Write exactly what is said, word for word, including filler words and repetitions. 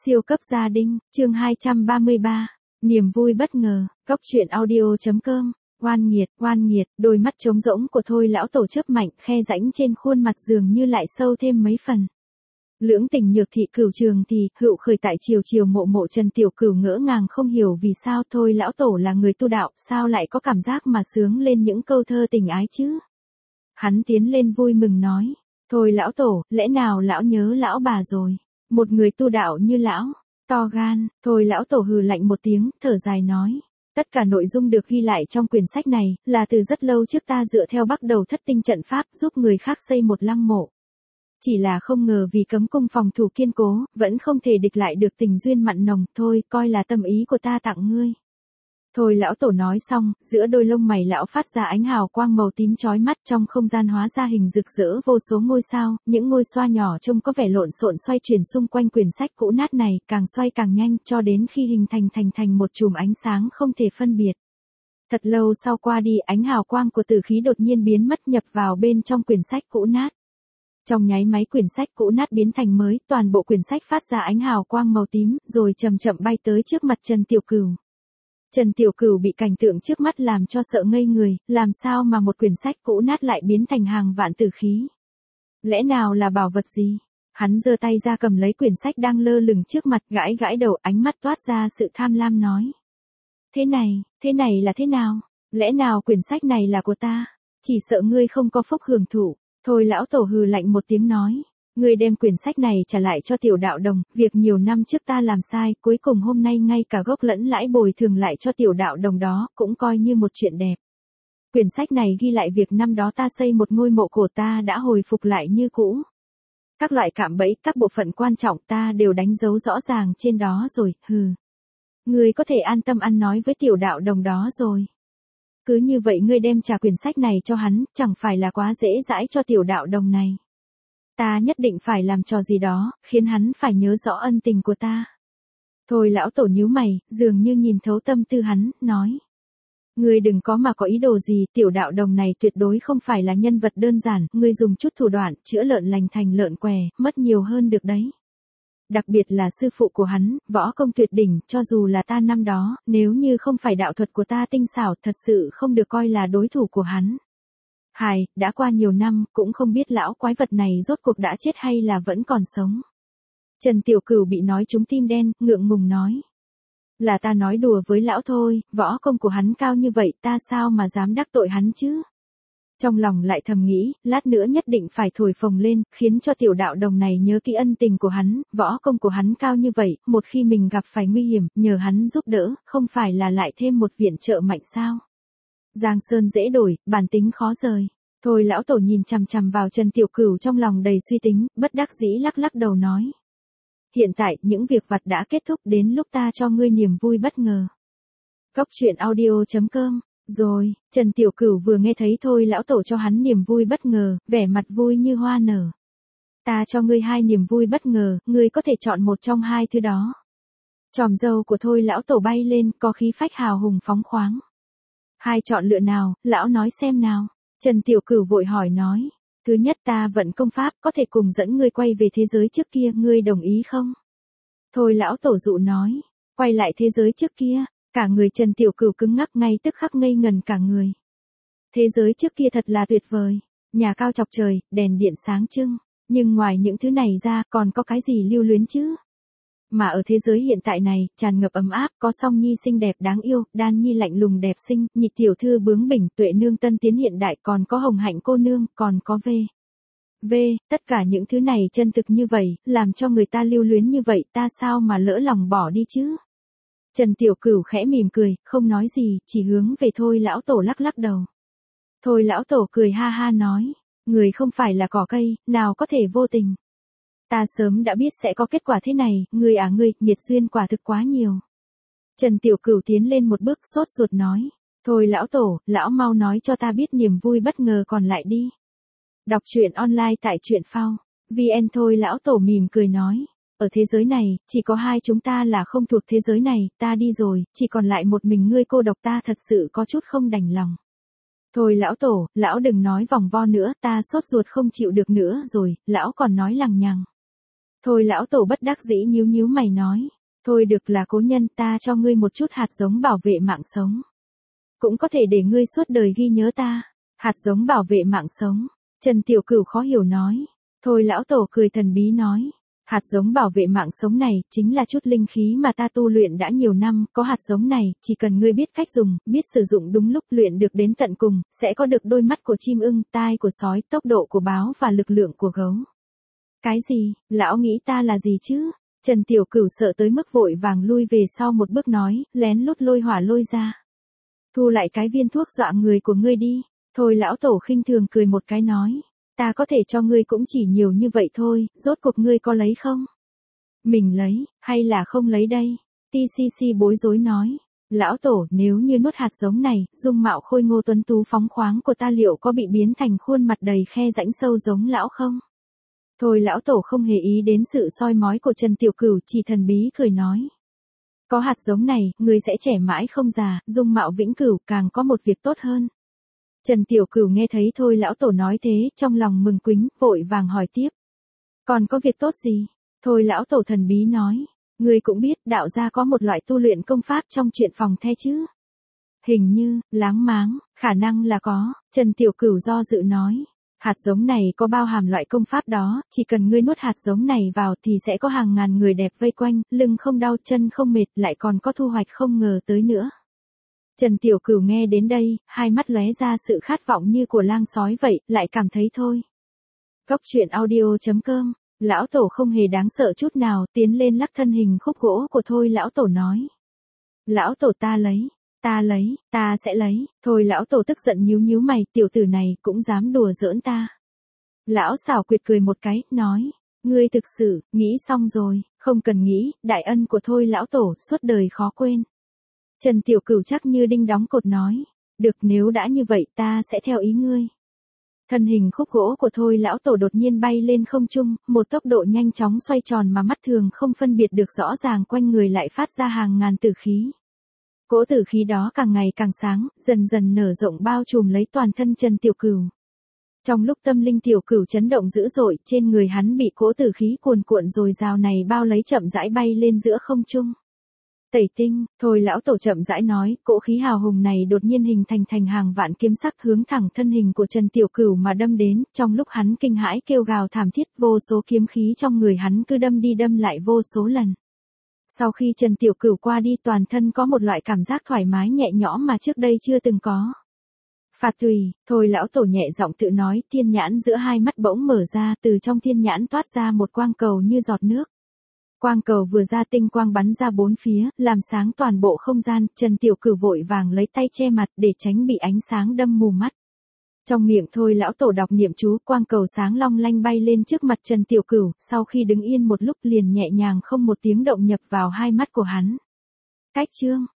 Siêu cấp gia đình, chương hai trăm ba mươi ba, niềm vui bất ngờ, góc truyện audio.com, oan nghiệt, oan nghiệt, đôi mắt trống rỗng của Thôi lão tổ chớp mạnh, khe rãnh trên khuôn mặt dường như lại sâu thêm mấy phần. Lưỡng tình nhược thị cửu trường thì, hữu khởi tại chiều chiều mộ mộ Trần Tiểu Cửu ngỡ ngàng không hiểu vì sao Thôi lão tổ là người tu đạo, sao lại có cảm giác mà sướng lên những câu thơ tình ái chứ? Hắn tiến lên vui mừng nói, Thôi lão tổ, lẽ nào lão nhớ lão bà rồi? Một người tu đạo như lão, to gan, Thôi lão tổ hừ lạnh một tiếng, thở dài nói. Tất cả nội dung được ghi lại trong quyển sách này, là từ rất lâu trước ta dựa theo bắt đầu thất tinh trận pháp giúp người khác xây một lăng mộ. Chỉ là không ngờ vì cấm cung phòng thủ kiên cố, vẫn không thể địch lại được tình duyên mặn nồng, thôi coi là tâm ý của ta tặng ngươi. Thôi lão tổ nói xong, giữa đôi lông mày lão phát ra ánh hào quang màu tím chói mắt, trong không gian hóa ra hình rực rỡ vô số ngôi sao, những ngôi xoa nhỏ trông có vẻ lộn xộn xoay chuyển xung quanh quyển sách cũ nát này, càng xoay càng nhanh, cho đến khi hình thành thành thành một chùm ánh sáng không thể phân biệt. Thật lâu sau qua đi, ánh hào quang của tử khí đột nhiên biến mất nhập vào bên trong quyển sách cũ nát. Trong nháy máy quyển sách cũ nát biến thành mới, toàn bộ quyển sách phát ra ánh hào quang màu tím, rồi chậm chậm bay tới trước mặt Trần Tiểu Cửu. Trần Tiểu Cửu bị cảnh tượng trước mắt làm cho sợ ngây người, làm sao mà một quyển sách cũ nát lại biến thành hàng vạn tử khí? Lẽ nào là bảo vật gì? Hắn giơ tay ra cầm lấy quyển sách đang lơ lửng trước mặt, gãi gãi đầu, ánh mắt toát ra sự tham lam nói. Thế này, thế này là thế nào? Lẽ nào quyển sách này là của ta? Chỉ sợ ngươi không có phúc hưởng thụ. Thôi lão tổ hừ lạnh một tiếng nói. Ngươi đem quyển sách này trả lại cho tiểu đạo đồng, việc nhiều năm trước ta làm sai, cuối cùng hôm nay ngay cả gốc lẫn lãi bồi thường lại cho tiểu đạo đồng đó, cũng coi như một chuyện đẹp. Quyển sách này ghi lại việc năm đó ta xây một ngôi mộ cổ ta đã hồi phục lại như cũ. Các loại cạm bẫy, các bộ phận quan trọng ta đều đánh dấu rõ ràng trên đó rồi, hừ. Ngươi có thể an tâm ăn nói với tiểu đạo đồng đó rồi. Cứ như vậy ngươi đem trả quyển sách này cho hắn, chẳng phải là quá dễ dãi cho tiểu đạo đồng này. Ta nhất định phải làm trò gì đó, khiến hắn phải nhớ rõ ân tình của ta. Thôi lão tổ nhíu mày, dường như nhìn thấu tâm tư hắn, nói. Ngươi đừng có mà có ý đồ gì, tiểu đạo đồng này tuyệt đối không phải là nhân vật đơn giản, ngươi dùng chút thủ đoạn, chữa lợn lành thành lợn què, mất nhiều hơn được đấy. Đặc biệt là sư phụ của hắn, võ công tuyệt đỉnh, cho dù là ta năm đó, nếu như không phải đạo thuật của ta tinh xảo, thật sự không được coi là đối thủ của hắn. Hài, đã qua nhiều năm, cũng không biết lão quái vật này rốt cuộc đã chết hay là vẫn còn sống. Trần Tiểu Cửu bị nói trúng tim đen, ngượng ngùng nói. Là ta nói đùa với lão thôi, võ công của hắn cao như vậy ta sao mà dám đắc tội hắn chứ? Trong lòng lại thầm nghĩ, lát nữa nhất định phải thổi phồng lên, khiến cho tiểu đạo đồng này nhớ kỹ ân tình của hắn, võ công của hắn cao như vậy, một khi mình gặp phải nguy hiểm, nhờ hắn giúp đỡ, không phải là lại thêm một viện trợ mạnh sao? Giang sơn dễ đổi, bản tính khó rời. Thôi lão tổ nhìn chằm chằm vào Trần Tiểu Cửu trong lòng đầy suy tính, bất đắc dĩ lắc lắc đầu nói. Hiện tại, những việc vặt đã kết thúc, đến lúc ta cho ngươi niềm vui bất ngờ. Góc truyện audio.com. Rồi, Trần Tiểu Cửu vừa nghe thấy Thôi lão tổ cho hắn niềm vui bất ngờ, vẻ mặt vui như hoa nở. Ta cho ngươi hai niềm vui bất ngờ, ngươi có thể chọn một trong hai thứ đó. Chòm râu của Thôi lão tổ bay lên, có khí phách hào hùng phóng khoáng. Hai chọn lựa nào, lão nói xem nào. Trần Tiểu Cửu vội hỏi nói. Thứ nhất ta vận công pháp, có thể cùng dẫn ngươi quay về thế giới trước kia, ngươi đồng ý không? Thôi lão tổ dụ nói. Quay lại thế giới trước kia. Cả người Trần Tiểu Cửu cứng ngắc ngay tức khắc ngây ngần cả người. Thế giới trước kia thật là tuyệt vời. Nhà cao chọc trời, đèn điện sáng trưng. Nhưng ngoài những thứ này ra còn có cái gì lưu luyến chứ? Mà ở thế giới hiện tại này, tràn ngập ấm áp, có Song Nhi xinh đẹp đáng yêu, Đan Nhi lạnh lùng đẹp xinh, Nhị tiểu thư bướng bỉnh, Tuệ nương tân tiến hiện đại, còn có Hồng Hạnh cô nương, còn có V. V, tất cả những thứ này chân thực như vậy, làm cho người ta lưu luyến như vậy, ta sao mà lỡ lòng bỏ đi chứ? Trần Tiểu Cửu khẽ mỉm cười, không nói gì, chỉ hướng về Thôi lão tổ lắc lắc đầu. Thôi lão tổ cười ha ha nói, người không phải là cỏ cây, nào có thể vô tình. Ta sớm đã biết sẽ có kết quả thế này, ngươi à ngươi, nghiệt duyên quả thực quá nhiều. Trần Tiểu Cửu tiến lên một bước sốt ruột nói, thôi lão tổ, lão mau nói cho ta biết niềm vui bất ngờ còn lại đi. Đọc truyện online tại truyện phao, vê en. Thôi lão tổ mỉm cười nói. Ở thế giới này, chỉ có hai chúng ta là không thuộc thế giới này, ta đi rồi, chỉ còn lại một mình ngươi cô độc ta thật sự có chút không đành lòng. Thôi lão tổ, lão đừng nói vòng vo nữa, ta sốt ruột không chịu được nữa rồi, lão còn nói lằng nhằng. Thôi lão tổ bất đắc dĩ nhíu nhíu mày nói. Thôi được là cố nhân, ta cho ngươi một chút hạt giống bảo vệ mạng sống. Cũng có thể để ngươi suốt đời ghi nhớ ta. Hạt giống bảo vệ mạng sống. Trần Tiểu Cửu khó hiểu nói. Thôi lão tổ cười thần bí nói. Hạt giống bảo vệ mạng sống này, chính là chút linh khí mà ta tu luyện đã nhiều năm, có hạt giống này, chỉ cần ngươi biết cách dùng, biết sử dụng đúng lúc luyện được đến tận cùng, sẽ có được đôi mắt của chim ưng, tai của sói, tốc độ của báo và lực lượng của gấu. Cái gì, lão nghĩ ta là gì chứ? Trần Tiểu Cửu sợ tới mức vội vàng lui về sau một bước nói, lén lút lôi hỏa lôi ra. Thu lại cái viên thuốc dọa người của ngươi đi. Thôi lão tổ khinh thường cười một cái nói. Ta có thể cho ngươi cũng chỉ nhiều như vậy thôi, rốt cuộc ngươi có lấy không? Mình lấy, hay là không lấy đây? tê xê xê bối rối nói. Lão tổ, nếu như nuốt hạt giống này, dung mạo khôi ngô tuấn tú phóng khoáng của ta liệu có bị biến thành khuôn mặt đầy khe rãnh sâu giống lão không? Thôi lão tổ không hề ý đến sự soi mói của Trần Tiểu Cửu, chỉ thần bí cười nói. Có hạt giống này, ngươi sẽ trẻ mãi không già, dung mạo vĩnh cửu, càng có một việc tốt hơn. Trần Tiểu Cửu nghe thấy thôi lão tổ nói thế, trong lòng mừng quính, vội vàng hỏi tiếp. Còn có việc tốt gì? Thôi lão tổ thần bí nói. Ngươi cũng biết, đạo gia có một loại tu luyện công pháp trong truyện phòng the chứ? Hình như, láng máng, khả năng là có. Trần Tiểu Cửu do dự nói. Hạt giống này có bao hàm loại công pháp đó, chỉ cần ngươi nuốt hạt giống này vào thì sẽ có hàng ngàn người đẹp vây quanh, lưng không đau chân không mệt, lại còn có thu hoạch không ngờ tới nữa. Trần Tiểu Cửu nghe đến đây, hai mắt lóe ra sự khát vọng như của lang sói vậy, lại cảm thấy thôi. Góc truyện audio chấm com, lão tổ không hề đáng sợ chút nào, tiến lên lắc thân hình khúc gỗ của thôi lão tổ nói. Lão tổ ta lấy, ta lấy, ta sẽ lấy, thôi lão tổ tức giận nhíu nhíu mày, tiểu tử này cũng dám đùa giỡn ta. Lão xảo quyệt cười một cái, nói, ngươi thực sự, nghĩ xong rồi, không cần nghĩ, đại ân của thôi lão tổ, suốt đời khó quên. Trần Tiểu Cửu chắc như đinh đóng cột nói, được nếu đã như vậy ta sẽ theo ý ngươi. Thân hình khúc gỗ của thôi lão tổ đột nhiên bay lên không trung, một tốc độ nhanh chóng xoay tròn mà mắt thường không phân biệt được rõ ràng quanh người lại phát ra hàng ngàn tử khí. Cỗ tử khí đó càng ngày càng sáng, dần dần nở rộng bao trùm lấy toàn thân Trần Tiểu Cửu. Trong lúc tâm linh Tiểu Cửu chấn động dữ dội, trên người hắn bị cỗ tử khí cuồn cuộn dồi dào này bao lấy chậm rãi bay lên giữa không trung. Tẩy tinh, thôi lão tổ chậm rãi nói, cỗ khí hào hùng này đột nhiên hình thành thành hàng vạn kiếm sắc hướng thẳng thân hình của Trần Tiểu Cửu mà đâm đến, trong lúc hắn kinh hãi kêu gào thảm thiết, vô số kiếm khí trong người hắn cứ đâm đi đâm lại vô số lần. Sau khi Trần Tiểu Cửu qua đi toàn thân có một loại cảm giác thoải mái nhẹ nhõm mà trước đây chưa từng có. Phạt tùy, thôi lão tổ nhẹ giọng tự nói, thiên nhãn giữa hai mắt bỗng mở ra, từ trong thiên nhãn toát ra một quang cầu như giọt nước. Quang cầu vừa ra tinh quang bắn ra bốn phía, làm sáng toàn bộ không gian, Trần Tiểu Cửu vội vàng lấy tay che mặt để tránh bị ánh sáng đâm mù mắt. Trong miệng thôi lão tổ đọc niệm chú, quang cầu sáng long lanh bay lên trước mặt Trần Tiểu Cửu, sau khi đứng yên một lúc liền nhẹ nhàng không một tiếng động nhập vào hai mắt của hắn. Cách chương